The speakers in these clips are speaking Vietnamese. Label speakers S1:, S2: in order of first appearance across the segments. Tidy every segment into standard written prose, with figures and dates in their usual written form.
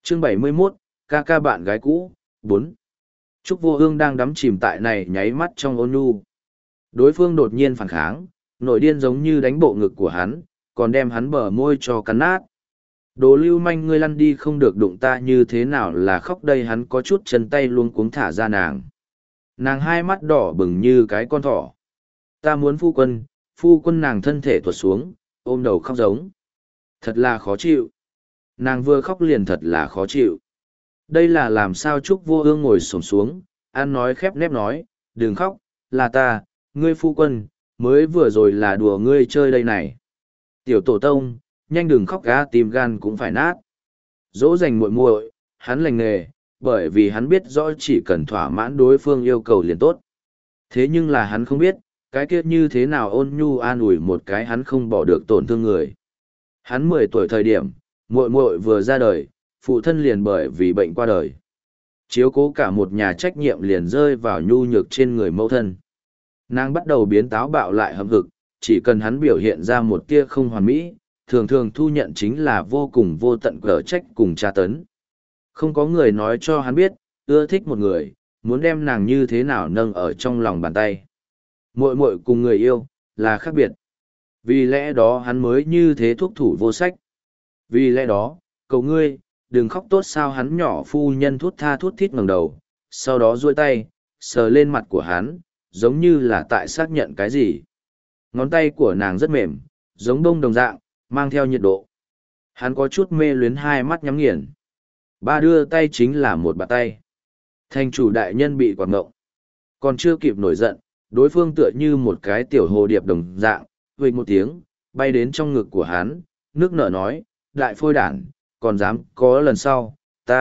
S1: Chương 71, ca ca bạn gái cũ, 4. Trúc Vô Ương đang đắm chìm tại này nháy mắt trong ôn nhu. Đối phương đột nhiên phản kháng, nội điên giống như đánh bộ ngực của hắn, còn đem hắn bờ môi cho cắn nát. Đồ lưu manh ngươi lăn đi không được đụng ta như thế nào là khóc đây hắn có chút chân tay luôn cuống thả ra nàng. Nàng hai mắt đỏ bừng như cái con thỏ. Ta muốn phu quân nàng thân thể tuột xuống, ôm đầu khóc giống. Thật là khó chịu. Nàng vừa khóc liền thật là khó chịu. Đây là làm sao Trúc Vô Ương ngồi xổm xuống, ăn nói khép nép nói, đừng khóc, là ta, ngươi phu quân, mới vừa rồi là đùa ngươi chơi đây này. Tiểu tổ tông, nhanh đừng khóc ga tim gan cũng phải nát. Dỗ dành muội muội, hắn lành nghề, bởi vì hắn biết rõ chỉ cần thỏa mãn đối phương yêu cầu liền tốt. Thế nhưng là hắn không biết, cái kia như thế nào ôn nhu an ủi một cái hắn không bỏ được tổn thương người. Hắn 10 tuổi thời điểm, muội muội vừa ra đời, phụ thân liền bởi vì bệnh qua đời. Chiếu cố cả một nhà trách nhiệm liền rơi vào nhu nhược trên người mẫu thân. Nàng bắt đầu biến táo bạo lại hậm hực, chỉ cần hắn biểu hiện ra một tia không hoàn mỹ, thường thường thu nhận chính là vô cùng vô tận cở trách cùng tra tấn. Không có người nói cho hắn biết, ưa thích một người, muốn đem nàng như thế nào nâng ở trong lòng bàn tay. Muội muội cùng người yêu, là khác biệt. Vì lẽ đó hắn mới như thế thuốc thủ vô sách. Vì lẽ đó, cầu ngươi, đừng khóc tốt sao hắn nhỏ phu nhân thút tha thút thít ngẩng đầu, sau đó duỗi tay, sờ lên mặt của hắn, giống như là tại xác nhận cái gì. Ngón tay của nàng rất mềm, giống bông đồng dạng, mang theo nhiệt độ. Hắn có chút mê luyến hai mắt nhắm nghiền. Ba đưa tay chính là một bàn tay. Thành chủ đại nhân bị quạt ngộng. Còn chưa kịp nổi giận, đối phương tựa như một cái tiểu hồ điệp đồng dạng, vịch một tiếng, bay đến trong ngực của hắn, nước nở nói, đại phôi đản, còn dám có lần sau,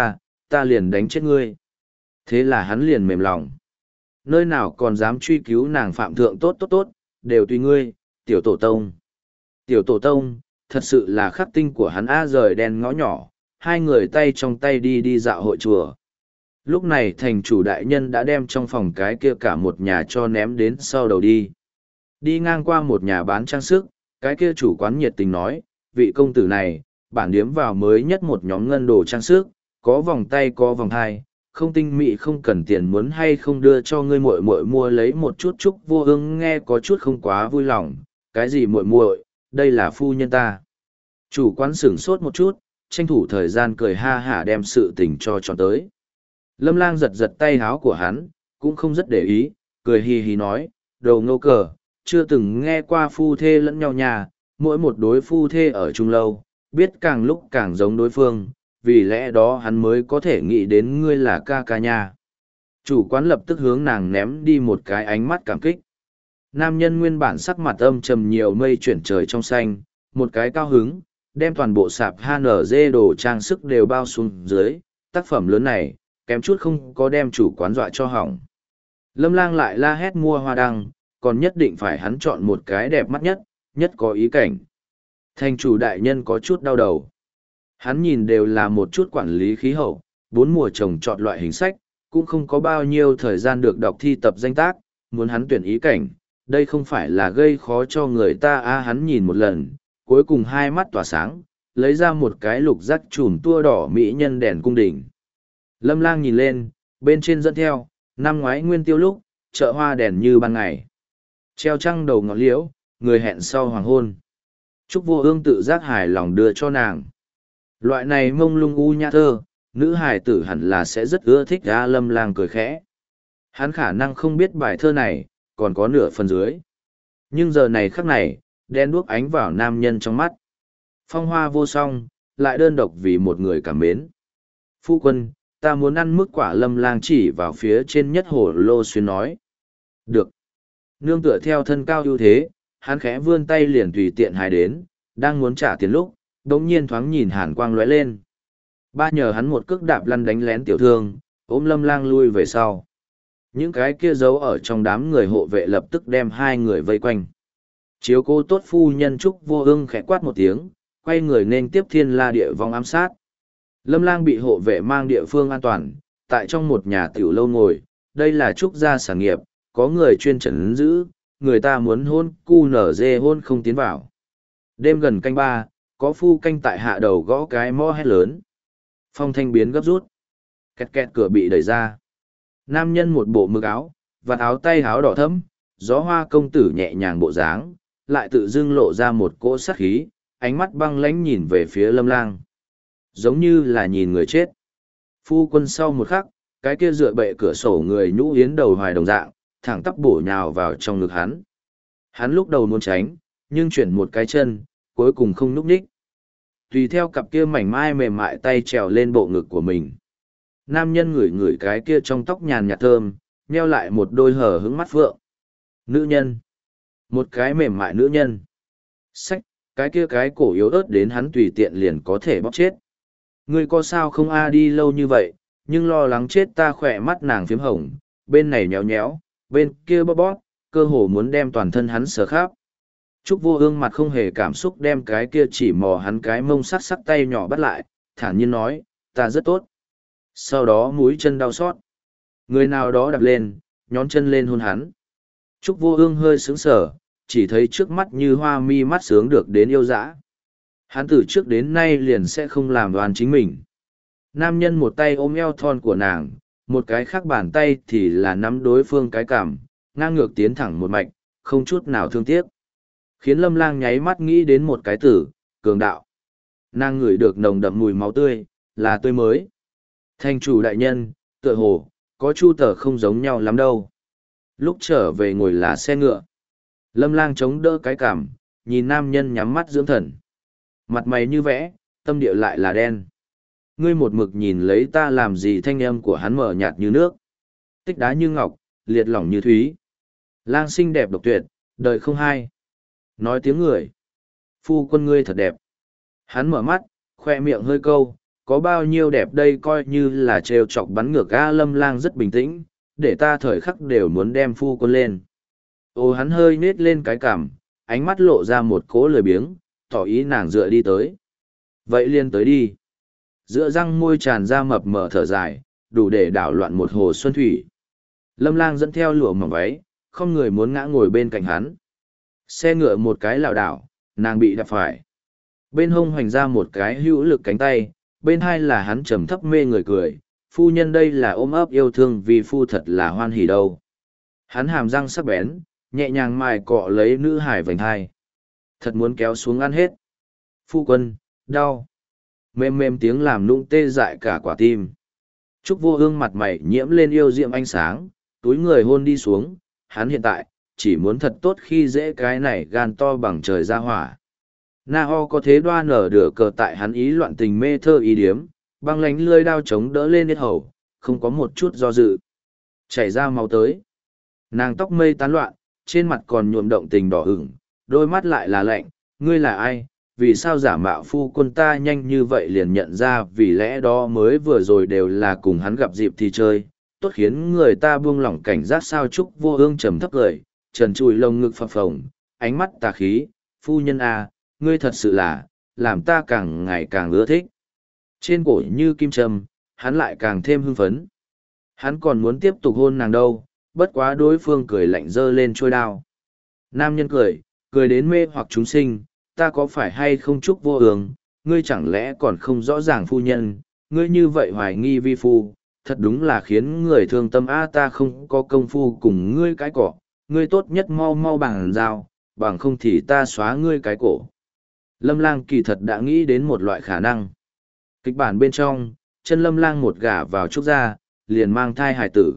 S1: ta liền đánh chết ngươi. Thế là hắn liền mềm lòng. Nơi nào còn dám truy cứu nàng phạm thượng tốt, đều tùy ngươi, tiểu tổ tông. Tiểu tổ tông, thật sự là khắc tinh của hắn rời đen ngõ nhỏ, hai người tay trong tay đi dạo hội chùa. Lúc này thành chủ đại nhân đã đem trong phòng cái kia cả một nhà cho ném đến sau đầu đi. Đi ngang qua một nhà bán trang sức, cái kia chủ quán nhiệt tình nói, vị công tử này, bản điếm vào mới nhất một nhóm ngân đồ trang sức, có vòng tay có vòng hai, không tinh mị không cần tiền muốn hay không đưa cho ngươi muội muội mua lấy một chút. Chúc Vô Ương nghe có chút không quá vui lòng, cái gì muội muội, đây là phu nhân ta. Chủ quán sửng sốt một chút, tranh thủ thời gian cười ha hả đem sự tình cho tròn tới. Lâm Lang giật giật tay háo của hắn, cũng không rất để ý, cười hì hì nói, đầu ngô cờ, chưa từng nghe qua phu thê lẫn nhau nhà, mỗi một đối phu thê ở chung lâu, biết càng lúc càng giống đối phương, vì lẽ đó hắn mới có thể nghĩ đến ngươi là ca ca nha. Chủ quán lập tức hướng nàng ném đi một cái ánh mắt cảm kích. Nam nhân nguyên bản sắc mặt âm trầm nhiều mây chuyển trời trong xanh, một cái cao hứng, đem toàn bộ sạp HNZ đồ trang sức đều bao xuống dưới, tác phẩm lớn này, kém chút không có đem chủ quán dọa cho hỏng. Lâm Lang lại la hét mua hoa đăng, còn nhất định phải hắn chọn một cái đẹp mắt nhất, nhất có ý cảnh. Thành chủ đại nhân có chút đau đầu. Hắn nhìn đều là một chút quản lý khí hậu, 4 mùa trồng chọn loại hình sách, cũng không có bao nhiêu thời gian được đọc thi tập danh tác, muốn hắn tuyển ý cảnh, đây không phải là gây khó cho người ta hắn nhìn một lần, cuối cùng hai mắt tỏa sáng, lấy ra một cái lục giác chùm tua đỏ mỹ nhân đèn cung đình. Lâm Lang nhìn lên, bên trên dẫn theo, năm ngoái nguyên tiêu lúc, chợ hoa đèn như ban ngày. Treo trăng đầu ngọn liễu, người hẹn sau hoàng hôn. Trúc Vô Ương tự giác hài lòng đưa cho nàng. Loại này mông lung u nhã thơ, nữ hài tử hẳn là sẽ rất ưa thích. Lâm Lang cười khẽ. Hắn khả năng không biết bài thơ này, còn có nửa phần dưới. Nhưng giờ này khắc này, đen đuốc ánh vào nam nhân trong mắt. Phong hoa vô song, lại đơn độc vì một người cảm mến. Phu quân, ta muốn ăn mức quả. Lâm Lang chỉ vào phía trên nhất hồ lô xuyên nói. Được. Nương tựa theo thân cao ưu thế, hắn khẽ vươn tay liền tùy tiện hái đến, đang muốn trả tiền lúc, đống nhiên thoáng nhìn hàn quang lóe lên. Ba nhờ hắn một cước đạp lăn đánh lén tiểu thương, ôm Lâm Lang lui về sau. Những cái kia giấu ở trong đám người hộ vệ lập tức đem hai người vây quanh. Chiếu cố tốt phu nhân Trúc Vô Ương khẽ quát một tiếng, quay người nên tiếp thiên la địa vong ám sát. Lâm Lang bị hộ vệ mang địa phương an toàn, tại trong một nhà tiểu lâu ngồi, đây là Trúc gia sản nghiệp, có người chuyên trấn giữ, người ta muốn hôn cu nở dê hôn không tiến vào. Đêm gần canh 3, có phu canh tại hạ đầu gõ cái mõ hét lớn. Phong thanh biến gấp rút. Kẹt kẹt cửa bị đẩy ra. Nam nhân một bộ mực áo, vạt áo tay áo đỏ thẫm, gió hoa công tử nhẹ nhàng bộ dáng, lại tự dưng lộ ra một cỗ sát khí, ánh mắt băng lãnh nhìn về phía Lâm Lang. Giống như là nhìn người chết. Phu quân sau một khắc, cái kia dựa bệ cửa sổ người nhũ yến đầu hoài đồng dạng, thẳng tắp bổ nhào vào trong ngực hắn. Hắn lúc đầu muốn tránh, nhưng chuyển một cái chân, cuối cùng không núp ních. Tùy theo cặp kia mảnh mai mềm mại tay trèo lên bộ ngực của mình. Nam nhân ngửi ngửi cái kia trong tóc nhàn nhạt thơm, nheo lại một đôi hở hững mắt phượng. Nữ nhân. Một cái mềm mại nữ nhân. Xách, cái kia cái cổ yếu ớt đến hắn tùy tiện liền có thể bóp chết. Ngươi có sao không a đi lâu như vậy, nhưng lo lắng chết ta khỏe mắt nàng phiếm hồng, bên này nhéo nhéo, bên kia bóp bóp, cơ hồ muốn đem toàn thân hắn sờ khắp. Trúc Vô Ương mặt không hề cảm xúc đem cái kia chỉ mò hắn cái mông sắc sắc tay nhỏ bắt lại, thản nhiên nói, ta rất tốt. Sau đó mũi chân đau xót. Người nào đó đập lên, nhón chân lên hôn hắn. Trúc Vô Ương hơi sững sờ, chỉ thấy trước mắt như hoa mi mắt sướng được đến yêu dã. Hắn từ trước đến nay liền sẽ không làm đoan chính mình. Nam nhân một tay ôm eo thon của nàng, một cái khác bàn tay thì là nắm đối phương cái cằm, ngang ngược tiến thẳng một mạch, không chút nào thương tiếc. Khiến Lâm Lang nháy mắt nghĩ đến một cái từ, cường đạo. Nàng ngửi được nồng đậm mùi máu tươi, là tươi mới. Thành chủ đại nhân, tựa hồ, có chu tờ không giống nhau lắm đâu. Lúc trở về ngồi là xe ngựa. Lâm Lang chống đỡ cái cằm, nhìn nam nhân nhắm mắt dưỡng thần. Mặt mày như vẽ, tâm địa lại là đen. Ngươi một mực nhìn lấy ta làm gì, thanh âm của hắn mở nhạt như nước. Tích đá như ngọc, liệt lỏng như thúy. Lang xinh đẹp độc tuyệt, đời không hai. Nói tiếng người. Phu quân ngươi thật đẹp. Hắn mở mắt, khoe miệng hơi câu, có bao nhiêu đẹp đây coi như là trêu chọc bắn ngược ga. Lâm Lang rất bình tĩnh, để ta thời khắc đều muốn đem phu quân lên. Ô hắn hơi nết lên cái cằm, ánh mắt lộ ra một cỗ lười biếng, tỏ ý nàng dựa đi tới. Vậy liền tới đi. Giữa răng môi tràn ra mập mờ thở dài, đủ để đảo loạn một hồ xuân thủy. Lâm Lang dẫn theo lụa mỏng váy, không người muốn ngã ngồi bên cạnh hắn. Xe ngựa một cái lảo đảo, nàng bị đạp phải. Bên hông hoành ra một cái hữu lực cánh tay, bên hai là hắn trầm thấp mê người cười. Phu nhân đây là ôm ấp yêu thương vì phu thật là hoan hỉ đâu. Hắn hàm răng sắc bén, nhẹ nhàng mài cọ lấy nữ hải vành hai. Thật muốn kéo xuống ăn hết. Phu quân, đau. Mềm mềm tiếng làm nũng tê dại cả quả tim. Trúc Vô Ương mặt mày nhiễm lên yêu diệm ánh sáng, túi người hôn đi xuống. Hắn hiện tại, chỉ muốn thật tốt khi dễ cái này gan to bằng trời ra hỏa. Na Ho có thế đoan nở đửa cờ tại hắn ý loạn tình mê thơ ý điếm, băng lánh lươi đao chống đỡ lên hết hầu, không có một chút do dự. Chảy ra máu tới. Nàng tóc mây tán loạn, trên mặt còn nhuộm động tình đỏ ửng, đôi mắt lại là lạnh, ngươi là ai, vì sao giả mạo phu quân ta nhanh như vậy liền nhận ra, vì lẽ đó mới vừa rồi đều là cùng hắn gặp dịp thì chơi, tốt khiến người ta buông lỏng cảnh giác. Sao Trúc Vô Ương trầm thấp cười, trần trụi lông ngực phập phồng, ánh mắt tà khí, phu nhân à, ngươi thật sự là, làm ta càng ngày càng ưa thích. Trên cổ như kim châm, hắn lại càng thêm hưng phấn. Hắn còn muốn tiếp tục hôn nàng đâu, bất quá đối phương cười lạnh dơ lên trôi đao. Nam nhân cười, cười đến mê hoặc chúng sinh, ta có phải hay không Trúc Vô Ương, ngươi chẳng lẽ còn không rõ ràng phu nhân, ngươi như vậy hoài nghi vi phu, thật đúng là khiến người thương tâm. Ta không có công phu cùng ngươi cái cỏ, ngươi tốt nhất mau mau bằng dao, bằng không thì ta xóa ngươi cái cổ. Lâm Lang kỳ thật đã nghĩ đến một loại khả năng. Kịch bản bên trong, chân Lâm Lang một gả vào Trúc gia, liền mang thai hài tử.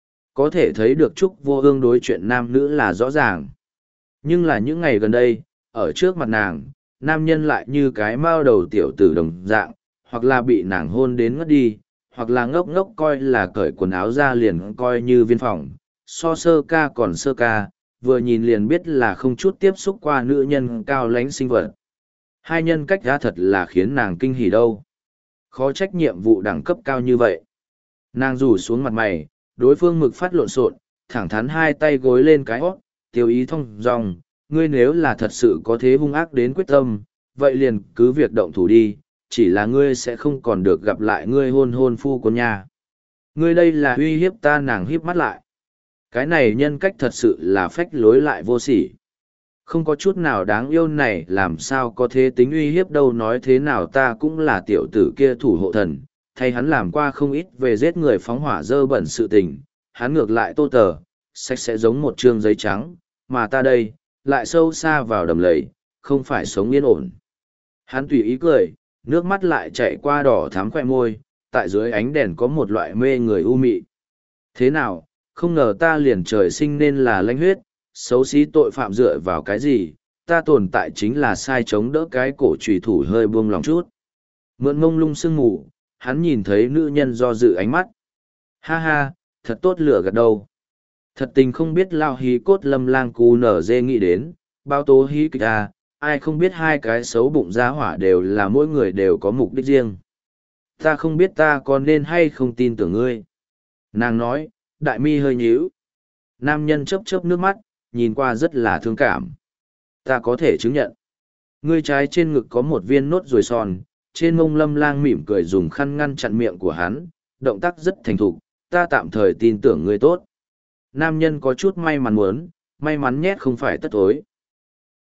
S1: Có thể thấy được Trúc Vô Ương đối chuyện nam nữ là rõ ràng. Nhưng là những ngày gần đây, ở trước mặt nàng, nam nhân lại như cái mao đầu tiểu tử đồng dạng, hoặc là bị nàng hôn đến ngất đi, hoặc là ngốc ngốc coi là cởi quần áo ra liền coi như viên phòng. So sơ ca còn sơ ca, vừa nhìn liền biết là không chút tiếp xúc qua nữ nhân cao lãnh sinh vật. Hai nhân cách ra thật là khiến nàng kinh hỉ đâu. Khó trách nhiệm vụ đẳng cấp cao như vậy. Nàng rủ xuống mặt mày, đối phương mực phát lộn xộn, thẳng thắn hai tay gối lên cái hót, tiêu ý thông dòng, ngươi nếu là thật sự có thế hung ác đến quyết tâm, vậy liền cứ việc động thủ đi, chỉ là ngươi sẽ không còn được gặp lại ngươi hôn hôn phu của nhà. Ngươi đây là uy hiếp ta. Nàng híp mắt lại. Cái này nhân cách thật sự là phách lối lại vô sỉ. Không có chút nào đáng yêu này, làm sao có thế tính uy hiếp đâu. Nói thế nào ta cũng là tiểu tử kia thủ hộ thần, thay hắn làm qua không ít về giết người phóng hỏa dơ bẩn sự tình, hắn ngược lại tô tờ, sạch sẽ giống một trương giấy trắng, mà ta đây, lại sâu xa vào đầm lầy, không phải sống yên ổn. Hắn tùy ý cười, nước mắt lại chạy qua đỏ thắm khoe môi, tại dưới ánh đèn có một loại mê người u mị. Thế nào, không ngờ ta liền trời sinh nên là lãnh huyết, xấu xí tội phạm dựa vào cái gì, ta tồn tại chính là sai chống đỡ cái cổ trùy thủ hơi buông lòng chút. Mượn mông lung sương mù, hắn nhìn thấy nữ nhân do dự ánh mắt. Ha ha, thật tốt lửa gật đầu. Thật tình không biết lao hí cốt lâm lang cú nở dê nghĩ đến, bao tố hí kịch à, ai không biết hai cái xấu bụng giá hỏa đều là mỗi người đều có mục đích riêng. Ta không biết ta có nên hay không tin tưởng ngươi. Nàng nói, đại mi hơi nhíu. Nam nhân chớp chớp nước mắt, nhìn qua rất là thương cảm. Ta có thể chứng nhận. Ngươi trái trên ngực có một viên nốt ruồi son, trên mông lâm lang mỉm cười dùng khăn ngăn chặn miệng của hắn, động tác rất thành thục, ta tạm thời tin tưởng ngươi tốt. Nam nhân có chút may mắn muốn, may mắn nhét không phải tất tối.